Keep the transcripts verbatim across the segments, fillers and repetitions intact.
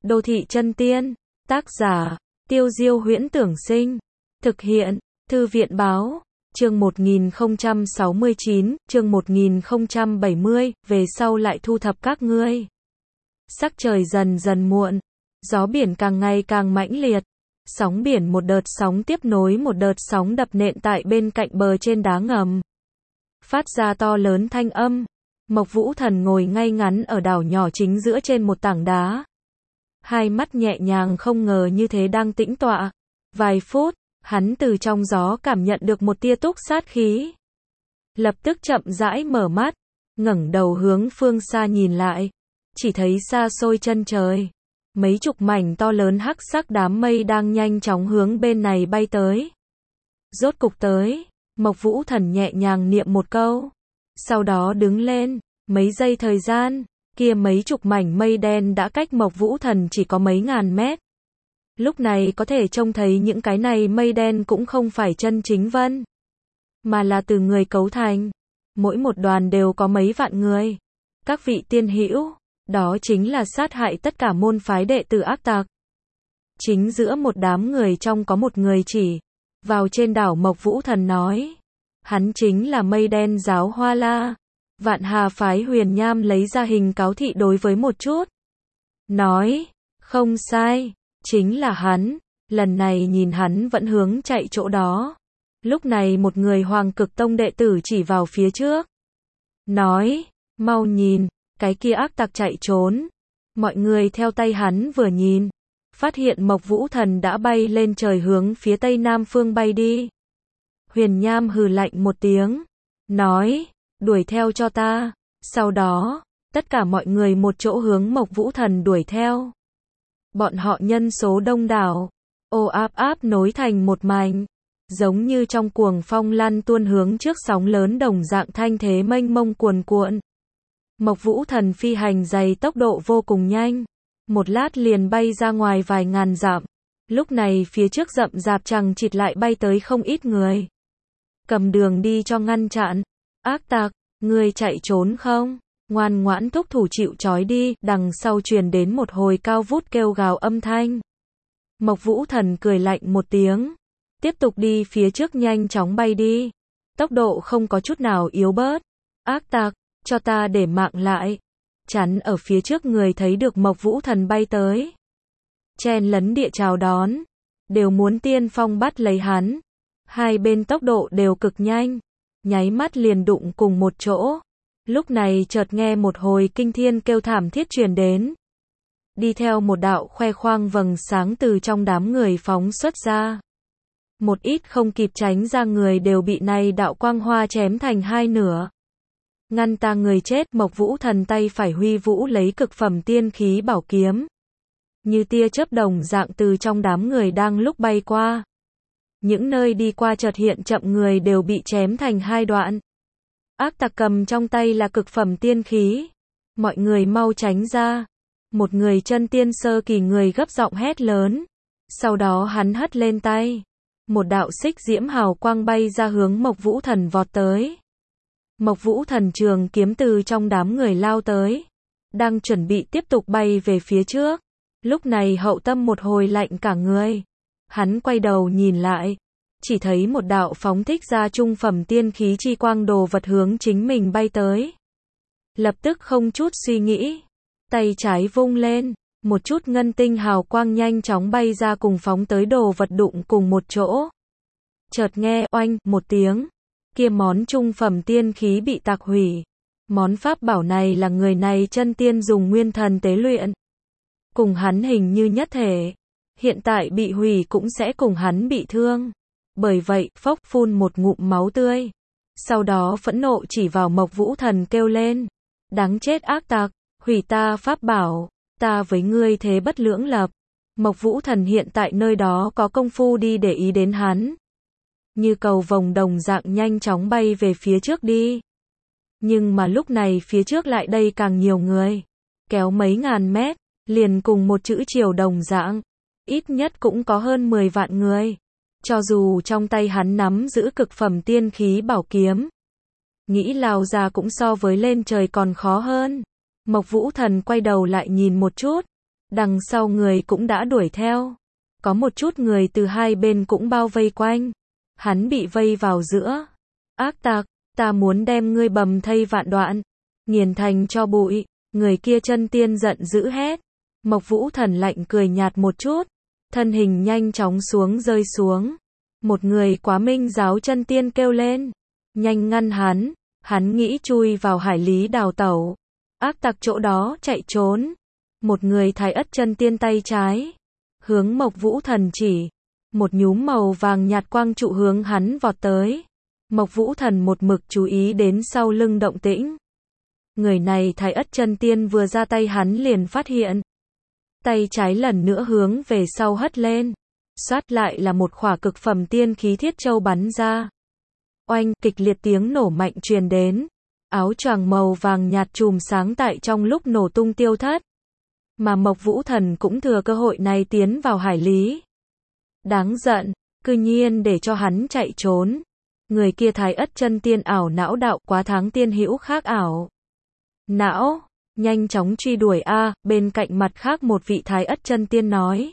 Đô thị chân tiên, tác giả, Tiêu Diêu Huyễn Tưởng Sinh, thực hiện, Thư viện Báo, chương một nghìn không trăm sáu mươi chín, chương một nghìn không trăm bảy mươi, về sau lại thu thập các ngươi. Sắc trời dần dần muộn, gió biển càng ngày càng mãnh liệt, sóng biển một đợt sóng tiếp nối một đợt sóng đập nện tại bên cạnh bờ trên đá ngầm. Phát ra to lớn thanh âm, Mộc Vũ Thần ngồi ngay ngắn ở đảo nhỏ chính giữa trên một tảng đá. Hai mắt nhẹ nhàng không ngờ như thế đang tĩnh tọa. Vài phút, hắn từ trong gió cảm nhận được một tia túc sát khí. Lập tức chậm rãi mở mắt, ngẩng đầu hướng phương xa nhìn lại. Chỉ thấy xa xôi chân trời, mấy chục mảnh to lớn hắc sắc đám mây đang nhanh chóng hướng bên này bay tới. Rốt cục tới, Mộc Vũ Thần nhẹ nhàng niệm một câu. Sau đó đứng lên, mấy giây thời gian, kia mấy chục mảnh mây đen đã cách Mộc Vũ Thần chỉ có mấy ngàn mét. Lúc này có thể trông thấy những cái này mây đen cũng không phải chân chính vân, mà là từ người cấu thành. Mỗi một đoàn đều có mấy vạn người. Các vị tiên hữu, đó chính là sát hại tất cả môn phái đệ tử ác tặc. Chính giữa một đám người trong có một người chỉ vào trên đảo. Mộc Vũ Thần nói, hắn chính là Mây Đen Giáo Hoa La. Vạn Hà phái Huyền Nham lấy ra hình cáo thị đối với một chút, nói, không sai, chính là hắn. Lần này nhìn hắn vẫn hướng chạy chỗ đó. Lúc này một người Hoàng Cực Tông đệ tử chỉ vào phía trước, nói, mau nhìn, cái kia ác tặc chạy trốn. Mọi người theo tay hắn vừa nhìn, phát hiện Mộc Vũ Thần đã bay lên trời hướng phía tây nam phương bay đi. Huyền Nham hừ lạnh một tiếng, nói, đuổi theo cho ta. Sau đó, tất cả mọi người một chỗ hướng Mộc Vũ Thần đuổi theo. Bọn họ nhân số đông đảo, ồ áp áp nối thành một mảnh, giống như trong cuồng phong lăn tuôn hướng trước sóng lớn đồng dạng, thanh thế mênh mông cuồn cuộn. Mộc Vũ Thần phi hành dày tốc độ vô cùng nhanh, một lát liền bay ra ngoài vài ngàn dặm. Lúc này phía trước rậm rạp chằng chịt lại bay tới không ít người. Cầm đường đi cho ngăn chặn. Ác tặc, ngươi chạy trốn không? Ngoan ngoãn thúc thủ chịu trói đi. Đằng sau truyền đến một hồi cao vút kêu gào âm thanh. Mộc Vũ Thần cười lạnh một tiếng, tiếp tục đi phía trước nhanh chóng bay đi. Tốc độ không có chút nào yếu bớt. Ác tặc, cho ta để mạng lại. Chắn ở phía trước người thấy được Mộc Vũ Thần bay tới, chen lấn địa chào đón, đều muốn tiên phong bắt lấy hắn. Hai bên tốc độ đều cực nhanh, nháy mắt liền đụng cùng một chỗ. Lúc này chợt nghe một hồi kinh thiên kêu thảm thiết truyền đến. Đi theo một đạo khoe khoang vầng sáng từ trong đám người phóng xuất ra. Một ít không kịp tránh ra người đều bị này đạo quang hoa chém thành hai nửa. Ngăn ta người chết. Mộc Vũ Thần tay phải huy vũ lấy cực phẩm tiên khí bảo kiếm, như tia chớp đồng dạng từ trong đám người đang lúc bay qua. Những nơi đi qua chợt hiện chậm người đều bị chém thành hai đoạn. Ác tặc cầm trong tay là cực phẩm tiên khí. Mọi người mau tránh ra. Một người chân tiên sơ kỳ người gấp giọng hét lớn. Sau đó hắn hất lên tay, một đạo xích diễm hào quang bay ra hướng Mộc Vũ Thần vọt tới. Mộc Vũ Thần trường kiếm từ trong đám người lao tới, đang chuẩn bị tiếp tục bay về phía trước. Lúc này hậu tâm một hồi lạnh cả người. Hắn quay đầu nhìn lại, chỉ thấy một đạo phóng thích ra trung phẩm tiên khí chi quang đồ vật hướng chính mình bay tới. Lập tức không chút suy nghĩ, tay trái vung lên, một chút ngân tinh hào quang nhanh chóng bay ra cùng phóng tới đồ vật đụng cùng một chỗ. Chợt nghe oanh một tiếng, kia món trung phẩm tiên khí bị tạc hủy. Món pháp bảo này là người này chân tiên dùng nguyên thần tế luyện, cùng hắn hình như nhất thể, hiện tại bị hủy cũng sẽ cùng hắn bị thương. Bởi vậy, phốc phun một ngụm máu tươi. Sau đó phẫn nộ chỉ vào Mộc Vũ Thần kêu lên, đáng chết ác tặc, hủy ta pháp bảo, ta với ngươi thế bất lưỡng lập. Mộc Vũ Thần hiện tại nơi đó có công phu đi để ý đến hắn, như cầu vồng đồng dạng nhanh chóng bay về phía trước đi. Nhưng mà lúc này phía trước lại đây càng nhiều người, kéo mấy ngàn mét, liền cùng một chữ triều đồng dạng, ít nhất cũng có hơn mười vạn người. Cho dù trong tay hắn nắm giữ cực phẩm tiên khí bảo kiếm, nghĩ lao ra cũng so với lên trời còn khó hơn. Mộc Vũ Thần quay đầu lại nhìn một chút, Đằng sau người cũng đã đuổi theo. Có một chút người từ hai bên cũng bao vây quanh. Hắn bị vây vào giữa. Ác tặc, ta muốn đem ngươi bầm thây vạn đoạn, nghiền thành cho bụi. Người kia chân tiên giận dữ hét. Mộc Vũ Thần lạnh cười nhạt một chút, thân hình nhanh chóng xuống rơi xuống. Một người Quá Minh giáo chân tiên kêu lên, nhanh ngăn hắn. Hắn nghĩ chui vào hải lý đào tẩu. Ác tặc chỗ đó chạy trốn. Một người Thái Ất chân tiên tay trái hướng Mộc Vũ Thần chỉ, một nhúm màu vàng nhạt quang trụ hướng hắn vọt tới. Mộc Vũ Thần một mực chú ý đến sau lưng động tĩnh. Người này Thái Ất chân tiên vừa ra tay hắn liền phát hiện. Tay trái lần nữa hướng về sau hất lên, xoát lại là một khỏa cực phẩm tiên khí thiết châu bắn ra. Oanh, kịch liệt tiếng nổ mạnh truyền đến. Áo choàng màu vàng nhạt chùm sáng tại trong lúc nổ tung tiêu thất. Mà Mộc Vũ Thần cũng thừa cơ hội này tiến vào hải lý. Đáng giận, cư nhiên để cho hắn chạy trốn. Người kia Thái Ất chân tiên ảo não đạo quá tháng tiên hữu khác ảo não, nhanh chóng truy đuổi a. Bên cạnh mặt khác một vị Thái Ất chân tiên nói.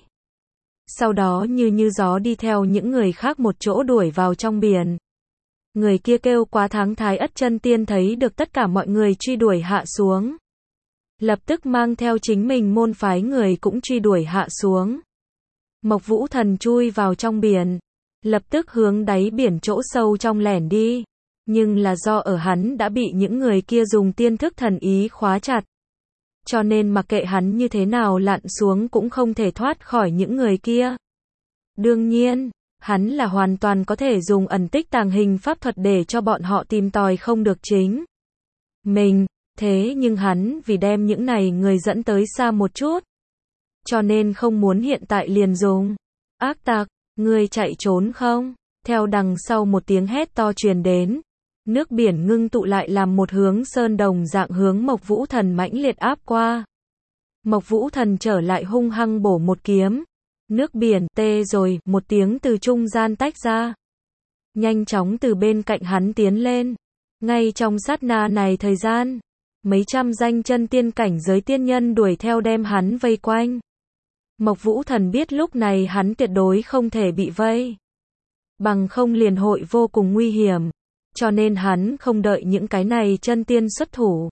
Sau đó như như gió đi theo những người khác một chỗ đuổi vào trong biển. Người kia kêu quá tháng Thái Ất chân tiên thấy được tất cả mọi người truy đuổi hạ xuống, lập tức mang theo chính mình môn phái người cũng truy đuổi hạ xuống. Mộc Vũ Thần chui vào trong biển, lập tức hướng đáy biển chỗ sâu trong lẻn đi. Nhưng là do ở hắn đã bị những người kia dùng tiên thức thần ý khóa chặt, cho nên mặc kệ hắn như thế nào lặn xuống cũng không thể thoát khỏi những người kia. Đương nhiên, hắn là hoàn toàn có thể dùng ẩn tích tàng hình pháp thuật để cho bọn họ tìm tòi không được chính mình. Thế nhưng hắn vì đem những này người dẫn tới xa một chút, cho nên không muốn hiện tại liền dùng. Ác tặc, ngươi chạy trốn không? Theo đằng sau một tiếng hét to truyền đến, nước biển ngưng tụ lại làm một hướng sơn đồng dạng hướng Mộc Vũ Thần mãnh liệt áp qua. Mộc Vũ Thần trở lại hung hăng bổ một kiếm. Nước biển tê rồi, một tiếng từ trung gian tách ra. Nhanh chóng từ bên cạnh hắn tiến lên. Ngay trong sát na này thời gian, mấy trăm danh chân tiên cảnh giới tiên nhân đuổi theo đem hắn vây quanh. Mộc Vũ Thần biết lúc này hắn tuyệt đối không thể bị vây, bằng không liền hội vô cùng nguy hiểm, cho nên hắn không đợi những cái này chân tiên xuất thủ.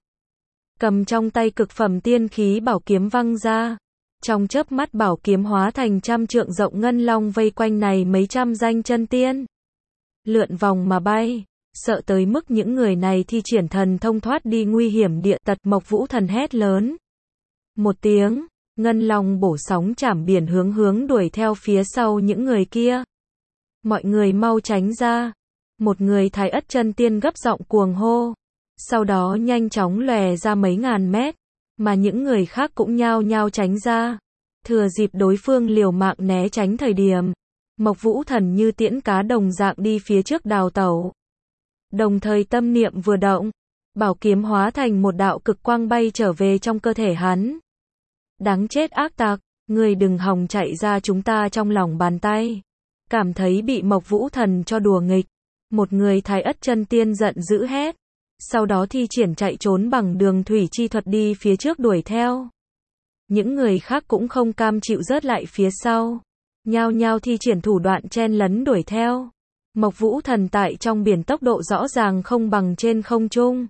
Cầm trong tay cực phẩm tiên khí bảo kiếm văng ra. Trong chớp mắt bảo kiếm hóa thành trăm trượng rộng ngân long vây quanh này mấy trăm danh chân tiên. Lượn vòng mà bay, sợ tới mức những người này thi triển thần thông thoát đi nguy hiểm địa tật. Mộc Vũ Thần hét lớn một tiếng, ngân long bổ sóng chảm biển hướng hướng đuổi theo phía sau những người kia. Mọi người mau tránh ra. Một người Thái Ất chân tiên gấp giọng cuồng hô, sau đó nhanh chóng lòe ra mấy ngàn mét, mà những người khác cũng nhao nhao tránh ra. Thừa dịp đối phương liều mạng né tránh thời điểm, Mộc Vũ Thần như tiễn cá đồng dạng đi phía trước đào tẩu. Đồng thời tâm niệm vừa động, bảo kiếm hóa thành một đạo cực quang bay trở về trong cơ thể hắn. Đáng chết ác tặc, ngươi đừng hòng chạy ra chúng ta trong lòng bàn tay. Cảm thấy bị Mộc Vũ Thần cho đùa nghịch, một người Thái Ất chân tiên giận dữ hét, sau đó thi triển chạy trốn bằng đường thủy chi thuật đi phía trước đuổi theo. Những người khác cũng không cam chịu rớt lại phía sau, nhao nhao thi triển thủ đoạn chen lấn đuổi theo. Mộc Vũ Thần tại trong biển tốc độ rõ ràng không bằng trên không trung,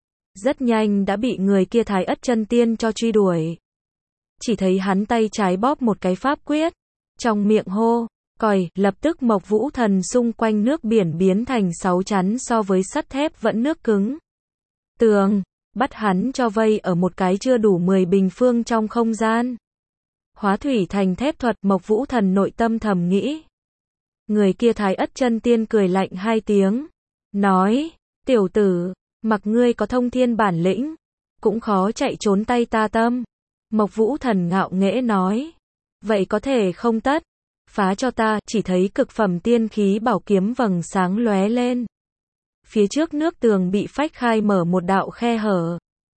rất nhanh đã bị người kia Thái Ất chân tiên cho truy đuổi. Chỉ thấy hắn tay trái bóp một cái pháp quyết, trong miệng hô còi, lập tức Mộc Vũ Thần xung quanh nước biển biến thành sáu chắn so với sắt thép vẫn nước cứng tường, bắt hắn cho vây ở một cái chưa đủ mười bình phương trong không gian. Hóa thủy thành thép thuật. Mộc Vũ Thần nội tâm thầm nghĩ. Người kia Thái Ất chân tiên cười lạnh hai tiếng, nói, tiểu tử, mặc ngươi có thông thiên bản lĩnh, cũng khó chạy trốn tay ta tâm. Mộc Vũ Thần ngạo nghễ nói, vậy có thể không tất, phá cho ta. Chỉ thấy cực phẩm tiên khí bảo kiếm vầng sáng lóe lên. Phía trước nước tường bị phách khai mở một đạo khe hở.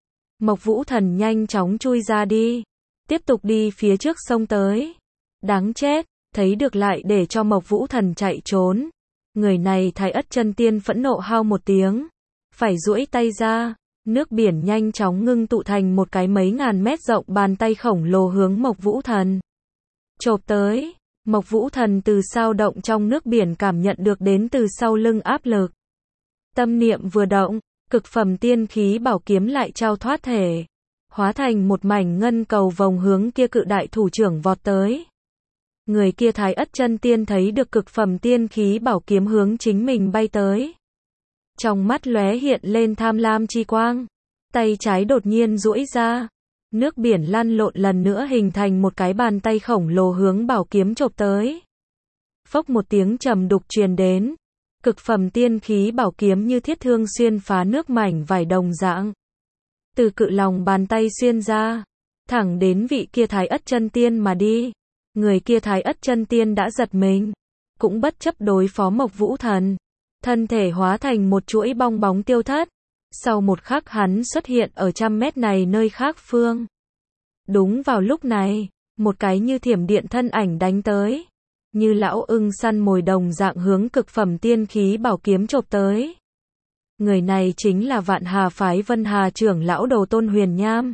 Mộc Vũ Thần nhanh chóng chui ra đi, tiếp tục đi phía trước sông tới. Đáng chết, thấy được lại để cho Mộc Vũ Thần chạy trốn. Người này Thái Ất chân tiên phẫn nộ hao một tiếng, phải duỗi tay ra, Nước biển nhanh chóng ngưng tụ thành một cái mấy ngàn mét rộng bàn tay khổng lồ hướng Mộc Vũ Thần chộp tới. Mộc Vũ Thần từ sao động trong nước biển cảm nhận được đến từ sau lưng áp lực. Tâm niệm vừa động, cực phẩm tiên khí bảo kiếm lại trao thoát thể, hóa thành một mảnh ngân cầu vòng hướng kia cự đại thủ trưởng vọt tới. Người kia Thái Ất Chân Tiên thấy được cực phẩm tiên khí bảo kiếm hướng chính mình bay tới. Trong mắt lóe hiện lên tham lam chi quang, tay trái đột nhiên duỗi ra, nước biển lăn lộn lần nữa hình thành một cái bàn tay khổng lồ hướng bảo kiếm chộp tới. Phốc một tiếng trầm đục truyền đến, cực phẩm tiên khí bảo kiếm như thiết thương xuyên phá nước mảnh vải đồng dạng. Từ cự lòng bàn tay xuyên ra, thẳng đến vị kia Thái Ất Chân Tiên mà đi. Người kia Thái Ất Chân Tiên đã giật mình, cũng bất chấp đối phó Mộc Vũ Thần, thân thể hóa thành một chuỗi bong bóng tiêu thất. Sau một khắc hắn xuất hiện ở trăm mét này nơi khác phương. Đúng vào lúc này, một cái như thiểm điện thân ảnh đánh tới, như lão ưng săn mồi đồng dạng hướng cực phẩm tiên khí bảo kiếm chộp tới. Người này chính là Vạn Hà phái Vân Hà trưởng lão Đồ Tôn Huyền Nham.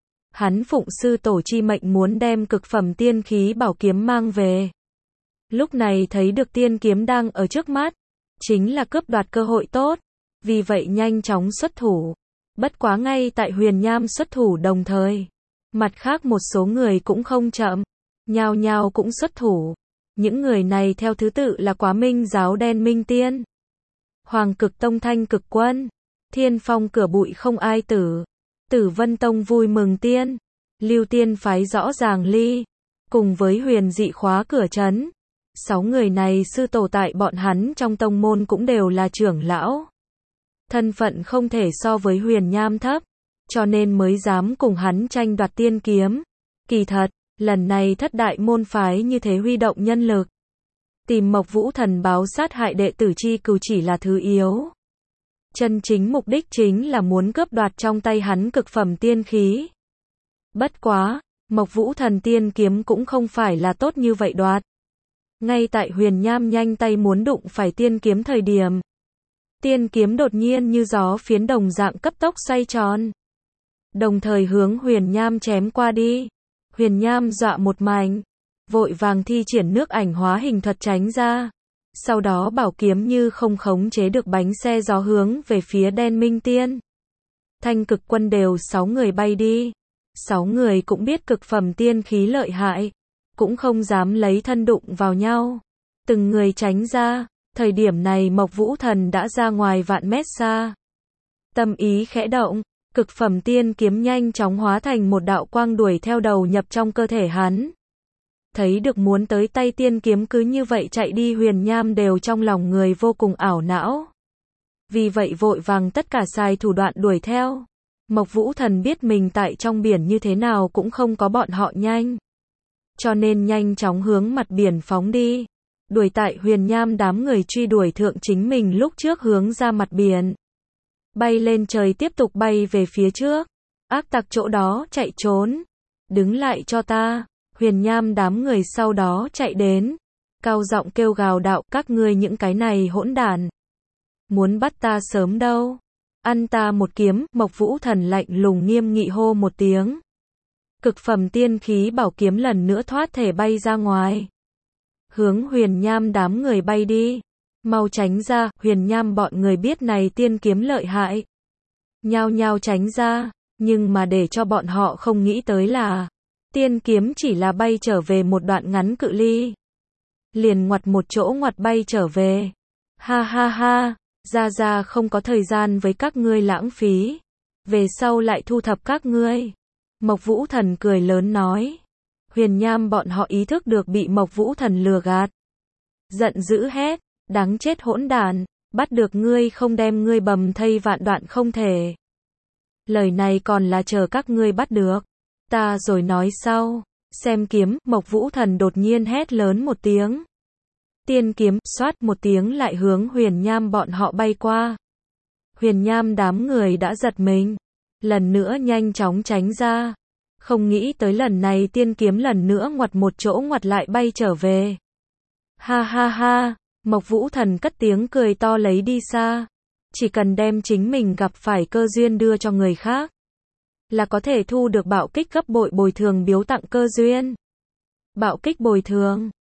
Hắn phụng sư tổ chi mệnh muốn đem cực phẩm tiên khí bảo kiếm mang về. Lúc này thấy được tiên kiếm đang ở trước mắt, chính là cướp đoạt cơ hội tốt, vì vậy nhanh chóng xuất thủ. Bất quá ngay tại Huyền Nham xuất thủ đồng thời, mặt khác một số người cũng không chậm, nhao nhao cũng xuất thủ. Những người này theo thứ tự là Quá Minh giáo Đen Minh Tiên, Hoàng Cực Tông Thanh Cực Quân, Thiên Phong cửa bụi không ai tử, Tử Vân Tông Vui Mừng Tiên, Lưu Tiên phái Rõ Ràng Ly, cùng với Huyền Dị Khóa Cửa Trấn. Sáu người này sư tổ tại bọn hắn trong tông môn cũng đều là trưởng lão. Thân phận không thể so với Huyền Nham thấp, cho nên mới dám cùng hắn tranh đoạt tiên kiếm. Kỳ thật, lần này thất đại môn phái như thế huy động nhân lực, tìm Mộc Vũ Thần báo sát hại đệ tử chi cừu chỉ là thứ yếu. Chân chính mục đích chính là muốn cướp đoạt trong tay hắn cực phẩm tiên khí. Bất quá, Mộc Vũ Thần tiên kiếm cũng không phải là tốt như vậy đoạt. Ngay tại Huyền Nham nhanh tay muốn đụng phải tiên kiếm thời điểm, tiên kiếm đột nhiên như gió phiến đồng dạng cấp tốc xoay tròn, đồng thời hướng Huyền Nham chém qua đi. Huyền Nham dọa một mảnh, vội vàng thi triển nước ảnh hóa hình thuật tránh ra. Sau đó bảo kiếm như không khống chế được bánh xe gió hướng về phía Đen Minh Tiên, Thanh Cực Quân đều sáu người bay đi. Sáu người cũng biết cực phẩm tiên khí lợi hại, cũng không dám lấy thân đụng vào nhau, từng người tránh ra. Thời điểm này Mộc Vũ Thần đã ra ngoài vạn mét xa. Tâm ý khẽ động, cực phẩm tiên kiếm nhanh chóng hóa thành một đạo quang đuổi theo đầu nhập trong cơ thể hắn. Thấy được muốn tới tay tiên kiếm cứ như vậy chạy đi, Huyền Nham đều trong lòng người vô cùng ảo não. Vì vậy vội vàng tất cả xài thủ đoạn đuổi theo. Mộc Vũ Thần biết mình tại trong biển như thế nào cũng không có bọn họ nhanh, cho nên nhanh chóng hướng mặt biển phóng đi. Đuổi tại Huyền Nham đám người truy đuổi thượng chính mình lúc trước hướng ra mặt biển. Bay lên trời tiếp tục bay về phía trước. Ác tặc chỗ đó chạy trốn. Đứng lại cho ta. Huyền Nham đám người sau đó chạy đến, cao giọng kêu gào đạo: các ngươi những cái này hỗn đản, muốn bắt ta sớm đâu, ăn ta một kiếm. Mộc Vũ Thần lạnh lùng nghiêm nghị hô một tiếng. Cực phẩm tiên khí bảo kiếm lần nữa thoát thể bay ra ngoài, hướng Huyền Nham đám người bay đi. Mau tránh ra. Huyền Nham bọn người biết này tiên kiếm lợi hại, nhao nhao tránh ra, nhưng mà để cho bọn họ không nghĩ tới là tiên kiếm chỉ là bay trở về một đoạn ngắn cự ly, liền ngoặt một chỗ ngoặt bay trở về. Ha ha ha, ra ra không có thời gian với các ngươi lãng phí, về sau lại thu thập các ngươi. Mộc Vũ Thần cười lớn nói. Huyền Nham bọn họ ý thức được bị Mộc Vũ Thần lừa gạt, giận dữ hét: đáng chết hỗn đản, bắt được ngươi không đem ngươi bầm thây vạn đoạn không thể. Lời này còn là chờ các ngươi bắt được ta rồi nói sau. Xem kiếm. Mộc Vũ Thần đột nhiên hét lớn một tiếng. Tiên kiếm xoát một tiếng lại hướng Huyền Nham bọn họ bay qua. Huyền Nham đám người đã giật mình, lần nữa nhanh chóng tránh ra. Không nghĩ tới lần này tiên kiếm lần nữa ngoặt một chỗ ngoặt lại bay trở về. Ha ha ha, Mộc Vũ Thần cất tiếng cười to lấy đi xa. Chỉ cần đem chính mình gặp phải cơ duyên đưa cho người khác, là có thể thu được bạo kích gấp bội bồi thường biếu tặng cơ duyên. Bạo kích bồi thường.